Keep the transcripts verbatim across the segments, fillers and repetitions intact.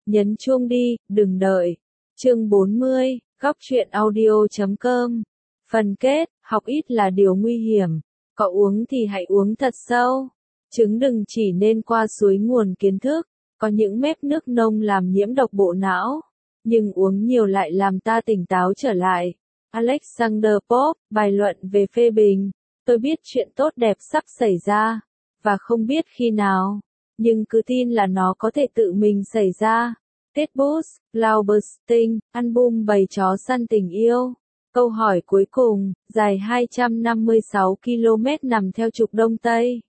Nhấn chuông đi, đừng đợi. Chương bốn mươi, góc truyện audio chấm com. Phần kết, học ít là điều nguy hiểm. Cậu uống thì hãy uống thật sâu. Trứng đừng chỉ nên qua suối nguồn kiến thức. Có những mép nước nông làm nhiễm độc bộ não. Nhưng uống nhiều lại làm ta tỉnh táo trở lại. Alexander Pope, bài luận về phê bình. Tôi biết chuyện tốt đẹp sắp xảy ra. Và không biết khi nào. Nhưng cứ tin là nó có thể tự mình xảy ra. Ted Bush, Laubersting, album bầy chó săn tình yêu. Câu hỏi cuối cùng, dài hai trăm năm mươi sáu ki lô mét nằm theo trục Đông Tây.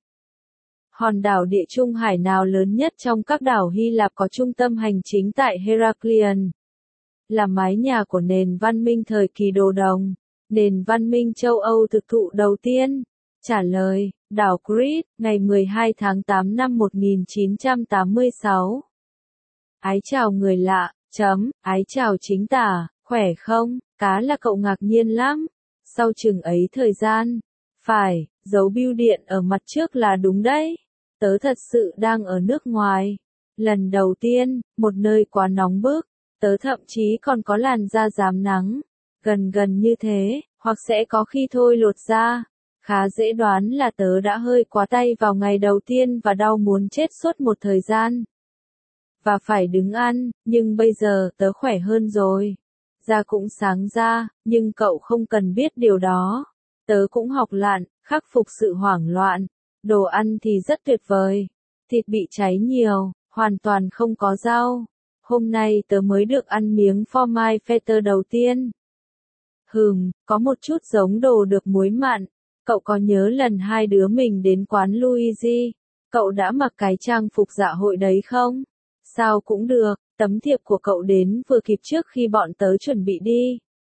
Hòn đảo Địa Trung Hải nào lớn nhất trong các đảo Hy Lạp có trung tâm hành chính tại Heraklion? Là mái nhà của nền văn minh thời kỳ đồ đồng, nền văn minh châu Âu thực thụ đầu tiên. Trả lời, đảo Crete, ngày mười hai tháng tám năm một nghìn chín trăm tám mươi sáu. Ái chào người lạ, chấm, ái chào chính tả, khỏe không, cá là cậu ngạc nhiên lắm. Sau chừng ấy thời gian, phải, dấu bưu điện ở mặt trước là đúng đấy. Tớ thật sự đang ở nước ngoài. Lần đầu tiên, một nơi quá nóng bức, tớ thậm chí còn có làn da rám nắng. Gần gần như thế, hoặc sẽ có khi thôi lột da. Khá dễ đoán là tớ đã hơi quá tay vào ngày đầu tiên và đau muốn chết suốt một thời gian. Và phải đứng ăn, nhưng bây giờ tớ khỏe hơn rồi. Da cũng sáng ra, nhưng cậu không cần biết điều đó. Tớ cũng học lạn, khắc phục sự hoảng loạn. Đồ ăn thì rất tuyệt vời. Thịt bị cháy nhiều, hoàn toàn không có rau. Hôm nay tớ mới được ăn miếng phô mai feta đầu tiên. Hừm, có một chút giống đồ được muối mặn. Cậu có nhớ lần hai đứa mình đến quán Luigi? Cậu đã mặc cái trang phục dạ hội đấy không? Sao cũng được, tấm thiệp của cậu đến vừa kịp trước khi bọn tớ chuẩn bị đi.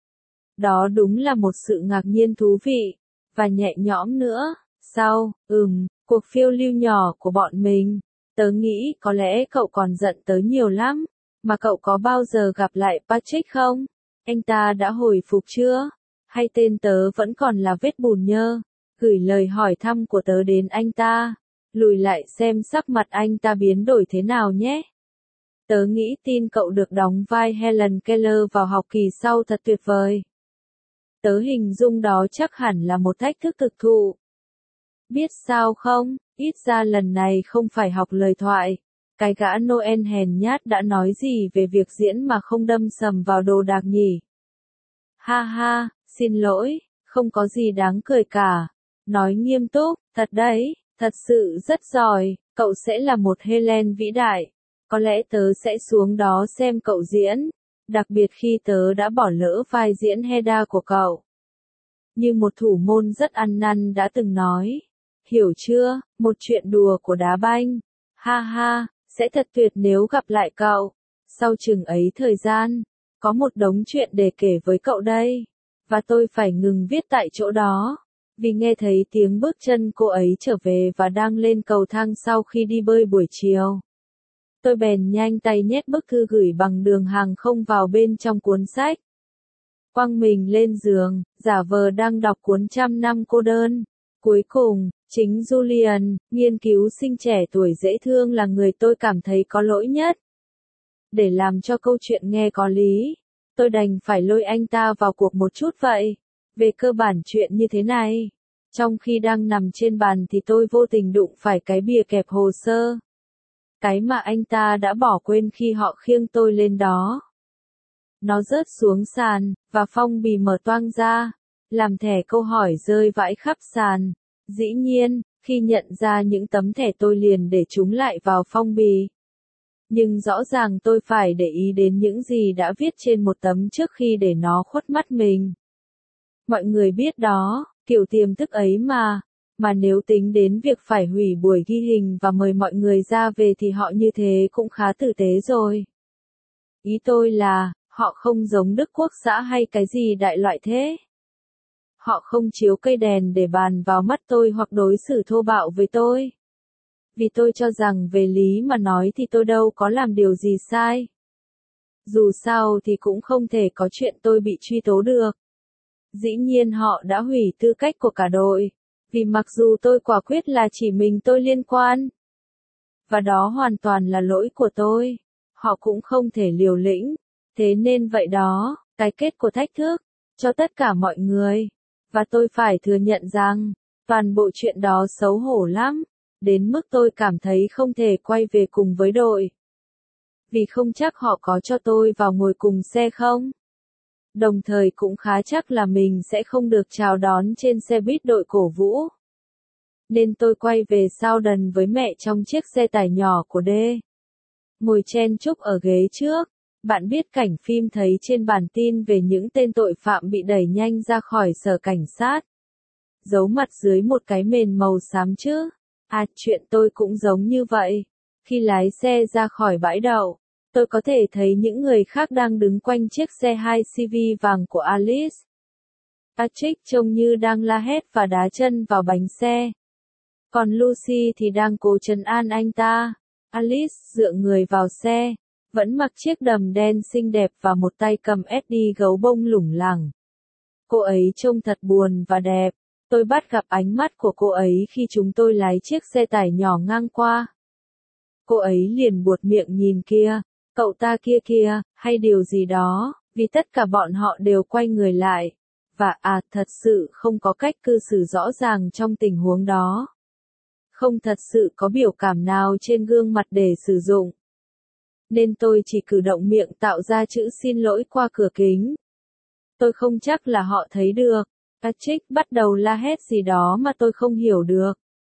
Đó đúng là một sự ngạc nhiên thú vị, và nhẹ nhõm nữa. Sau, ừm, cuộc phiêu lưu nhỏ của bọn mình, tớ nghĩ có lẽ cậu còn giận tớ nhiều lắm. Mà cậu có bao giờ gặp lại Patrick không? Anh ta đã hồi phục chưa? Hay tên tớ vẫn còn là vết bùn nhơ? Gửi lời hỏi thăm của tớ đến anh ta. Lùi lại xem sắc mặt anh ta biến đổi thế nào nhé. Tớ nghĩ tin cậu được đóng vai Helen Keller vào học kỳ sau thật tuyệt vời. Tớ hình dung đó chắc hẳn là một thách thức thực thụ. Biết sao không, ít ra lần này không phải học lời thoại. Cái gã Noel hèn nhát đã nói gì về việc diễn mà không đâm sầm vào đồ đạc nhỉ? Ha ha, xin lỗi, không có gì đáng cười cả. Nói nghiêm túc, thật đấy, thật sự rất giỏi, cậu sẽ là một Helen vĩ đại. Có lẽ tớ sẽ xuống đó xem cậu diễn, đặc biệt khi tớ đã bỏ lỡ vai diễn Hedda của cậu. Như một thủ môn rất ăn năn đã từng nói. Hiểu chưa, một chuyện đùa của đá banh. Ha ha, sẽ thật tuyệt nếu gặp lại cậu. Sau chừng ấy thời gian, có một đống chuyện để kể với cậu đây. Và tôi phải ngừng viết tại chỗ đó. Vì nghe thấy tiếng bước chân cô ấy trở về và đang lên cầu thang sau khi đi bơi buổi chiều. Tôi bèn nhanh tay nhét bức thư gửi bằng đường hàng không vào bên trong cuốn sách. Quăng mình lên giường, giả vờ đang đọc cuốn Trăm năm cô đơn. Cuối cùng, chính Julian, nghiên cứu sinh trẻ tuổi dễ thương là người tôi cảm thấy có lỗi nhất. Để làm cho câu chuyện nghe có lý, tôi đành phải lôi anh ta vào cuộc một chút vậy. Về cơ bản chuyện như thế này. Trong khi đang nằm trên bàn thì tôi vô tình đụng phải cái bìa kẹp hồ sơ. Cái mà anh ta đã bỏ quên khi họ khiêng tôi lên đó. Nó rớt xuống sàn, và phong bì mở toang ra, làm thẻ câu hỏi rơi vãi khắp sàn. Dĩ nhiên, khi nhận ra những tấm thẻ tôi liền để chúng lại vào phong bì. Nhưng rõ ràng tôi phải để ý đến những gì đã viết trên một tấm trước khi để nó khuất mắt mình. Mọi người biết đó, kiểu tiềm thức ấy mà. Mà nếu tính đến việc phải hủy buổi ghi hình và mời mọi người ra về thì họ như thế cũng khá tử tế rồi. Ý tôi là, họ không giống Đức Quốc xã hay cái gì đại loại thế. Họ không chiếu cây đèn để bàn vào mắt tôi hoặc đối xử thô bạo với tôi. Vì tôi cho rằng về lý mà nói thì tôi đâu có làm điều gì sai. Dù sao thì cũng không thể có chuyện tôi bị truy tố được. Dĩ nhiên họ đã hủy tư cách của cả đội. Vì mặc dù tôi quả quyết là chỉ mình tôi liên quan. Và đó hoàn toàn là lỗi của tôi. họ cũng không thể liều lĩnh. Thế nên vậy đó, cái kết của thách thức, cho tất cả mọi người. Và tôi phải thừa nhận rằng, toàn bộ chuyện đó xấu hổ lắm, đến mức tôi cảm thấy không thể quay về cùng với đội. Vì không chắc họ có cho tôi vào ngồi cùng xe không. Đồng thời cũng khá chắc là mình sẽ không được chào đón trên xe buýt đội cổ vũ. Nên tôi quay về Southampton với mẹ trong chiếc xe tải nhỏ của D. Ngồi chen chúc ở ghế trước. Bạn biết cảnh phim thấy trên bản tin về những tên tội phạm bị đẩy nhanh ra khỏi sở cảnh sát. Giấu mặt dưới một cái mền màu xám chứ. À, chuyện tôi cũng giống như vậy. Khi lái xe ra khỏi bãi đậu, tôi có thể thấy những người khác đang đứng quanh chiếc xe hai xê vê vàng của Alice. Patrick trông như đang la hét và đá chân vào bánh xe. Còn Lucy thì đang cố trấn an anh ta. Alice dựa người vào xe, vẫn mặc chiếc đầm đen xinh đẹp và một tay cầm ét đê gấu bông lủng lẳng. Cô ấy trông thật buồn và đẹp. Tôi bắt gặp ánh mắt của cô ấy khi chúng tôi lái chiếc xe tải nhỏ ngang qua. Cô ấy liền buột miệng nhìn kia, cậu ta kia kia, hay điều gì đó, vì tất cả bọn họ đều quay người lại. Và à, thật sự không có cách cư xử rõ ràng trong tình huống đó. Không thật sự có biểu cảm nào trên gương mặt để sử dụng. Nên tôi chỉ cử động miệng tạo ra chữ xin lỗi qua cửa kính. Tôi không chắc là họ thấy được. Patrick bắt đầu la hét gì đó mà tôi không hiểu được.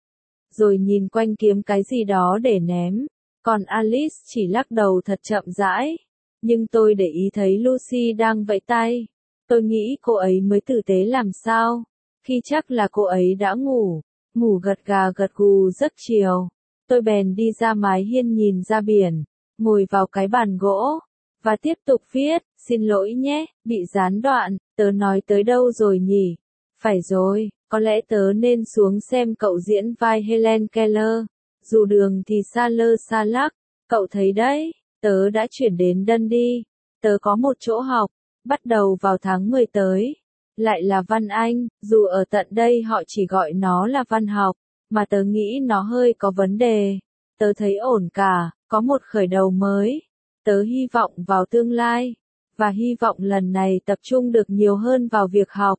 Rồi nhìn quanh kiếm cái gì đó để ném. Còn Alice chỉ lắc đầu thật chậm rãi. Nhưng tôi để ý thấy Lucy đang vẫy tay. Tôi nghĩ cô ấy mới tử tế làm sao. Khi chắc là cô ấy đã ngủ. Ngủ gật gà gật gù giấc chiều. Tôi bèn đi ra mái hiên nhìn ra biển. Ngồi vào cái bàn gỗ. Và tiếp tục viết, xin lỗi nhé, bị gián đoạn, tớ nói tới đâu rồi nhỉ? Phải rồi, có lẽ tớ nên xuống xem cậu diễn vai Helen Keller. Dù đường thì xa lơ xa lắc, cậu thấy đấy, tớ đã chuyển đến Dundee. Tớ có một chỗ học, bắt đầu vào tháng mười tới. Lại là văn Anh, dù ở tận đây họ chỉ gọi nó là văn học, mà tớ nghĩ nó hơi có vấn đề. Tớ thấy ổn cả, có một khởi đầu mới. Tớ hy vọng vào tương lai, và hy vọng lần này tập trung được nhiều hơn vào việc học.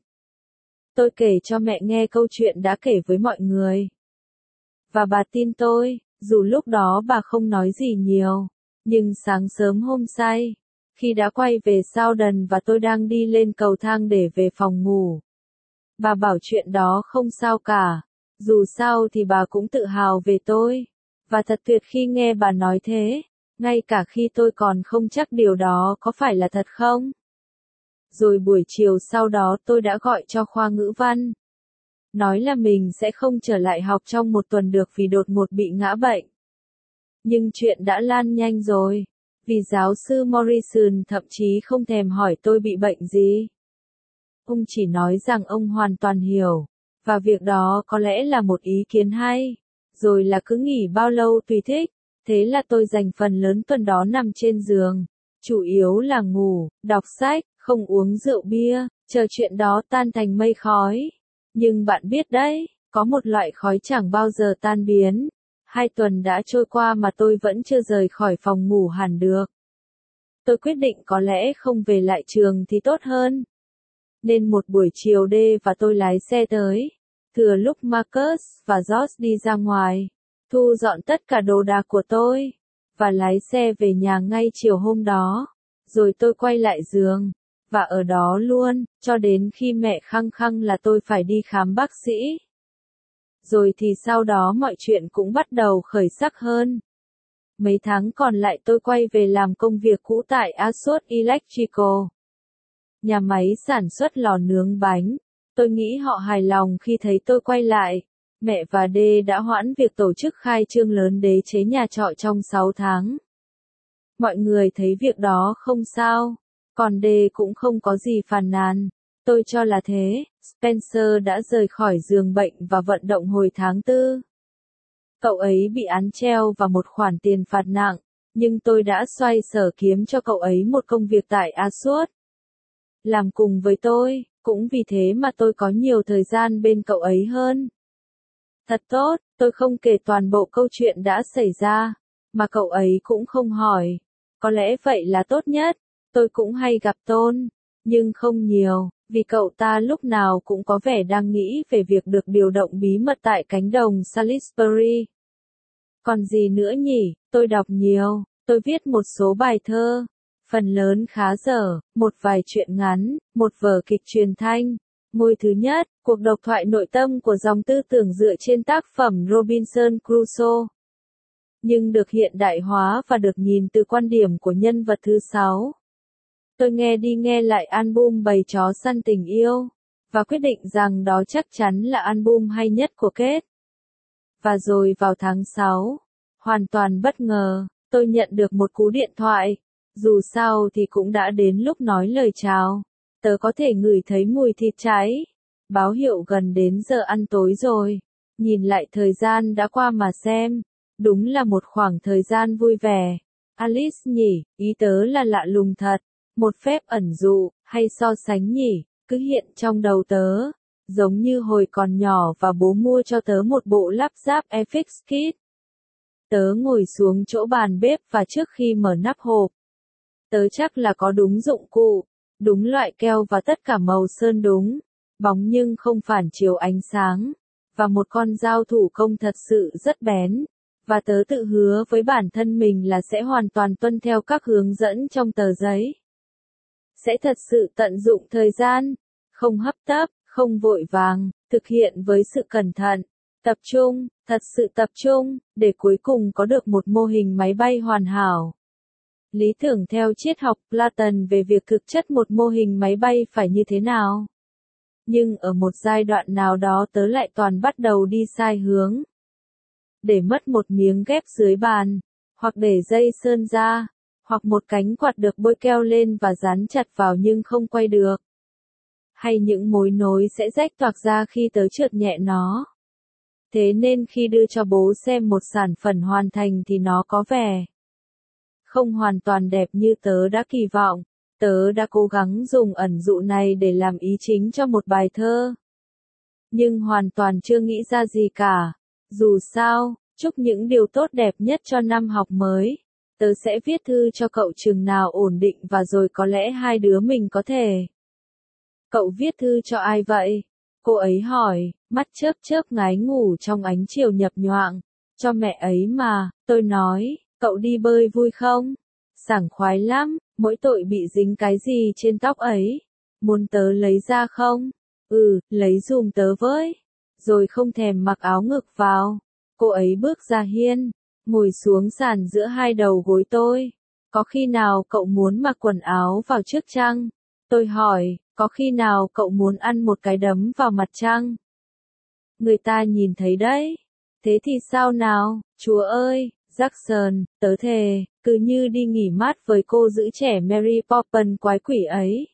Tôi kể cho mẹ nghe câu chuyện đã kể với mọi người. Và bà tin tôi, dù lúc đó bà không nói gì nhiều. Nhưng sáng sớm hôm say, khi đã quay về Southampton và tôi đang đi lên cầu thang để về phòng ngủ. Bà bảo chuyện đó không sao cả. Dù sao thì bà cũng tự hào về tôi. Và thật tuyệt khi nghe bà nói thế. Ngay cả khi tôi còn không chắc điều đó có phải là thật không. Rồi buổi chiều sau đó tôi đã gọi cho khoa ngữ văn. Nói là mình sẽ không trở lại học trong một tuần được vì đột ngột bị ngã bệnh. Nhưng chuyện đã lan nhanh rồi. Vì giáo sư Morrison thậm chí không thèm hỏi tôi bị bệnh gì. Ông chỉ nói rằng ông hoàn toàn hiểu. Và việc đó có lẽ là một ý kiến hay. Rồi là cứ nghỉ bao lâu tùy thích. Thế là tôi dành phần lớn tuần đó nằm trên giường. Chủ yếu là ngủ, đọc sách, không uống rượu bia, chờ chuyện đó tan thành mây khói. Nhưng bạn biết đấy, có một loại khói chẳng bao giờ tan biến. Hai tuần đã trôi qua mà tôi vẫn chưa rời khỏi phòng ngủ hẳn được. Tôi quyết định có lẽ không về lại trường thì tốt hơn. Nên một buổi chiều đê và tôi lái xe tới. Thừa lúc Marcus và George đi ra ngoài. Thu dọn tất cả đồ đạc của tôi. Và lái xe về nhà ngay chiều hôm đó. Rồi tôi quay lại giường. Và ở đó luôn, cho đến khi mẹ khăng khăng là tôi phải đi khám bác sĩ. Rồi thì sau đó mọi chuyện cũng bắt đầu khởi sắc hơn. Mấy tháng còn lại tôi quay về làm công việc cũ tại Ashford Electrical. Nhà máy sản xuất lò nướng bánh. Tôi nghĩ họ hài lòng khi thấy tôi quay lại. Mẹ và Đê đã hoãn việc tổ chức khai trương lớn đế chế nhà trọ trong sáu tháng. Mọi người thấy việc đó không sao. Còn Đê cũng không có gì phàn nàn. Tôi cho là thế. Spencer đã rời khỏi giường bệnh và vận động hồi tháng tư. Cậu ấy bị án treo và một khoản tiền phạt nặng. Nhưng tôi đã xoay sở kiếm cho cậu ấy một công việc tại Ashford. Làm cùng với tôi, cũng vì thế mà tôi có nhiều thời gian bên cậu ấy hơn. Thật tốt, tôi không kể toàn bộ câu chuyện đã xảy ra, mà cậu ấy cũng không hỏi. Có lẽ vậy là tốt nhất. Tôi cũng hay gặp Tôn, nhưng không nhiều, vì cậu ta lúc nào cũng có vẻ đang nghĩ về việc được điều động bí mật tại cánh đồng Salisbury. Còn gì nữa nhỉ, tôi đọc nhiều, tôi viết một số bài thơ, phần lớn khá dở, một vài truyện ngắn, một vở kịch truyền thanh. Ngôi thứ nhất, cuộc độc thoại nội tâm của dòng tư tưởng dựa trên tác phẩm Robinson Crusoe. Nhưng được hiện đại hóa và được nhìn từ quan điểm của nhân vật thứ sáu. Tôi nghe đi nghe lại album Bầy chó săn tình yêu, và quyết định rằng đó chắc chắn là album hay nhất của Kết. Và rồi vào tháng sáu, hoàn toàn bất ngờ, tôi nhận được một cú điện thoại. Dù sao thì cũng đã đến lúc nói lời chào. Tớ có thể ngửi thấy mùi thịt cháy. Báo hiệu gần đến giờ ăn tối rồi. Nhìn lại thời gian đã qua mà xem. Đúng là một khoảng thời gian vui vẻ. Alice nhỉ, ý tớ là lạ lùng thật. Một phép ẩn dụ, hay so sánh nhỉ, cứ hiện trong đầu tớ. Giống như hồi còn nhỏ và bố mua cho tớ một bộ lắp ráp ép ích Kit. Tớ ngồi xuống chỗ bàn bếp và trước khi mở nắp hộp. Tớ chắc là có đúng dụng cụ, đúng loại keo và tất cả màu sơn đúng, bóng nhưng không phản chiếu ánh sáng, và một con dao thủ công thật sự rất bén. Và tớ tự hứa với bản thân mình là sẽ hoàn toàn tuân theo các hướng dẫn trong tờ giấy. Sẽ thật sự tận dụng thời gian, không hấp tấp, không vội vàng, thực hiện với sự cẩn thận, tập trung, thật sự tập trung, để cuối cùng có được một mô hình máy bay hoàn hảo. Lý tưởng theo triết học Platon về việc thực chất một mô hình máy bay phải như thế nào. Nhưng ở một giai đoạn nào đó tớ lại toàn bắt đầu đi sai hướng. Để mất một miếng ghép dưới bàn, hoặc để dây sơn ra, hoặc một cánh quạt được bôi keo lên và dán chặt vào nhưng không quay được. Hay những mối nối sẽ rách toạc ra khi tớ trượt nhẹ nó. Thế nên khi đưa cho bố xem một sản phẩm hoàn thành thì nó có vẻ không hoàn toàn đẹp như tớ đã kỳ vọng. Tớ đã cố gắng dùng ẩn dụ này để làm ý chính cho một bài thơ. Nhưng hoàn toàn chưa nghĩ ra gì cả. Dù sao, chúc những điều tốt đẹp nhất cho năm học mới. Tớ sẽ viết thư cho cậu chừng nào ổn định và rồi có lẽ hai đứa mình có thể. Cậu viết thư cho ai vậy? Cô ấy hỏi, mắt chớp chớp ngái ngủ trong ánh chiều nhập nhoạng. Cho mẹ ấy mà, tôi nói, cậu đi bơi vui không? Sảng khoái lắm, mỗi tội bị dính cái gì trên tóc ấy. Muốn tớ lấy ra không? Ừ, lấy dùm tớ với. Rồi không thèm mặc áo ngực vào. Cô ấy bước ra hiên, ngồi xuống sàn giữa hai đầu gối tôi. Có khi nào cậu muốn mặc quần áo vào trước chăng? Tôi hỏi, có khi nào cậu muốn ăn một cái đấm vào mặt chăng? Người ta nhìn thấy đấy. Thế thì sao nào, chúa ơi, Jackson, tớ thề, cứ như đi nghỉ mát với cô giữ trẻ Mary Poppins quái quỷ ấy.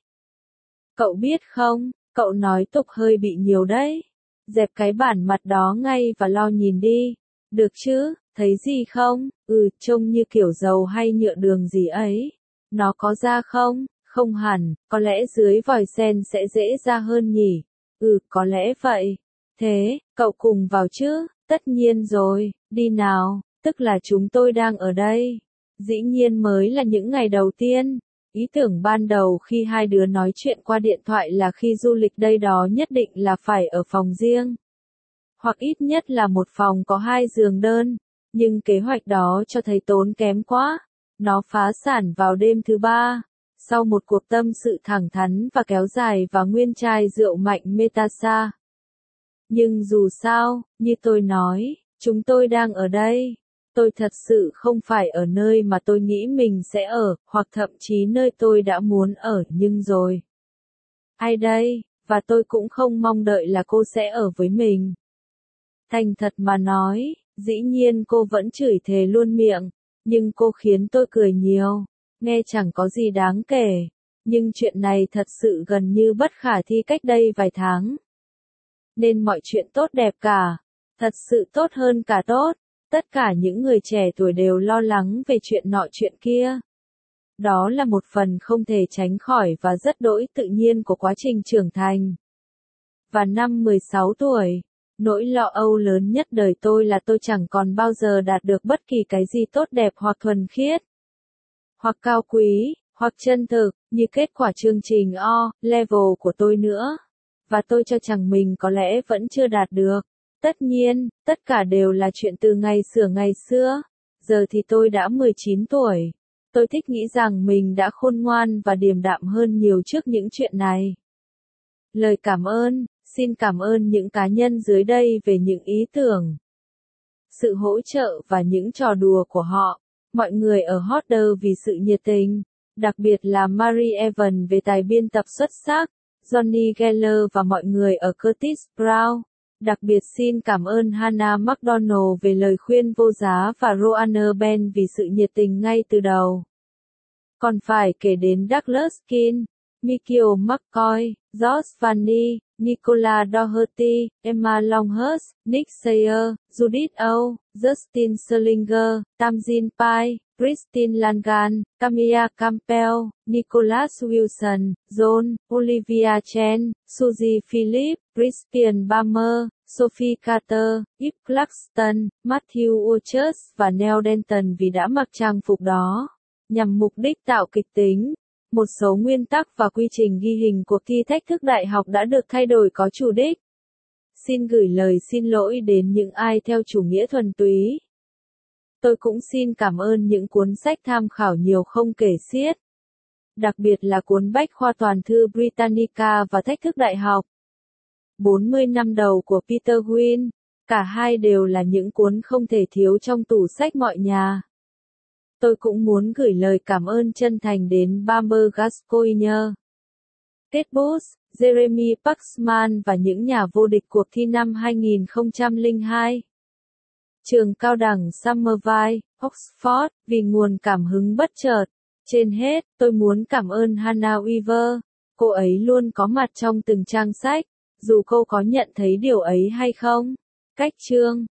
Cậu biết không, cậu nói tục hơi bị nhiều đấy. Dẹp cái bản mặt đó ngay và lo nhìn đi. Được chứ, thấy gì không? Ừ, trông như kiểu dầu hay nhựa đường gì ấy. Nó có ra không? Không hẳn, có lẽ dưới vòi sen sẽ dễ ra hơn nhỉ? Ừ, có lẽ vậy. Thế, cậu cùng vào chứ? Tất nhiên rồi, đi nào, tức là chúng tôi đang ở đây. Dĩ nhiên mới là những ngày đầu tiên. Ý tưởng ban đầu khi hai đứa nói chuyện qua điện thoại là khi du lịch đây đó nhất định là phải ở phòng riêng. Hoặc ít nhất là một phòng có hai giường đơn. Nhưng kế hoạch đó cho thấy tốn kém quá. Nó phá sản vào đêm thứ ba. Sau một cuộc tâm sự thẳng thắn và kéo dài và nguyên chai rượu mạnh Metasa. Nhưng dù sao, như tôi nói, chúng tôi đang ở đây. Tôi thật sự không phải ở nơi mà tôi nghĩ mình sẽ ở, hoặc thậm chí nơi tôi đã muốn ở nhưng rồi. Ai đây, và tôi cũng không mong đợi là cô sẽ ở với mình. Thành thật mà nói, dĩ nhiên cô vẫn chửi thề luôn miệng, nhưng cô khiến tôi cười nhiều. Nghe chẳng có gì đáng kể, nhưng chuyện này thật sự gần như bất khả thi cách đây vài tháng. Nên mọi chuyện tốt đẹp cả, thật sự tốt hơn cả tốt. Tất cả những người trẻ tuổi đều lo lắng về chuyện nọ chuyện kia. Đó là một phần không thể tránh khỏi và rất đỗi tự nhiên của quá trình trưởng thành. Và năm mười sáu tuổi, nỗi lo âu lớn nhất đời tôi là tôi chẳng còn bao giờ đạt được bất kỳ cái gì tốt đẹp hoặc thuần khiết. hoặc cao quý, hoặc chân thực, như kết quả chương trình O-Level của tôi nữa. Và tôi cho rằng mình có lẽ vẫn chưa đạt được. Tất nhiên, tất cả đều là chuyện từ ngày xưa ngày xưa. Giờ thì tôi đã mười chín tuổi. Tôi thích nghĩ rằng mình đã khôn ngoan và điềm đạm hơn nhiều trước những chuyện này. Lời cảm ơn, xin cảm ơn những cá nhân dưới đây về những ý tưởng, sự hỗ trợ và những trò đùa của họ. Mọi người ở Hodder vì sự nhiệt tình, đặc biệt là Mary Evans về tài biên tập xuất sắc, Johnny Geller và mọi người ở Curtis Brown. Đặc biệt xin cảm ơn Hannah McDonald về lời khuyên vô giá và Roanna Ben vì sự nhiệt tình ngay từ đầu. Còn phải kể đến Douglas King, Michael McCoy, George Vanny, Nicola Doherty, Emma Longhurst, Nick Sayer, Judith O, Justin Slinger, Tamsin Pai, Christine Langan, Camilla Campbell, Nicholas Wilson, John, Olivia Chen, Suzy Phillips, Crispian Balmer, Sophie Carter, Yves Claxton, Matthew Urchus và Neil Denton vì đã mặc trang phục đó, nhằm mục đích tạo kịch tính. Một số nguyên tắc và quy trình ghi hình cuộc thi thách thức đại học đã được thay đổi có chủ đích. Xin gửi lời xin lỗi đến những ai theo chủ nghĩa thuần túy. Tôi cũng xin cảm ơn những cuốn sách tham khảo nhiều không kể xiết. Đặc biệt là cuốn bách khoa toàn thư Britannica và thách thức đại học. bốn mươi năm đầu của Peter Wynne. Cả hai đều là những cuốn không thể thiếu trong tủ sách mọi nhà. Tôi cũng muốn gửi lời cảm ơn chân thành đến Bamber Gascoigne, Kate Bush, Jeremy Paxman và những nhà vô địch cuộc thi năm hai nghìn không trăm lẻ hai. Trường cao đẳng Somerville, Oxford, vì nguồn cảm hứng bất chợt. Trên hết, tôi muốn cảm ơn Hannah Weaver. Cô ấy luôn có mặt trong từng trang sách, dù cô có nhận thấy điều ấy hay không. Cách chương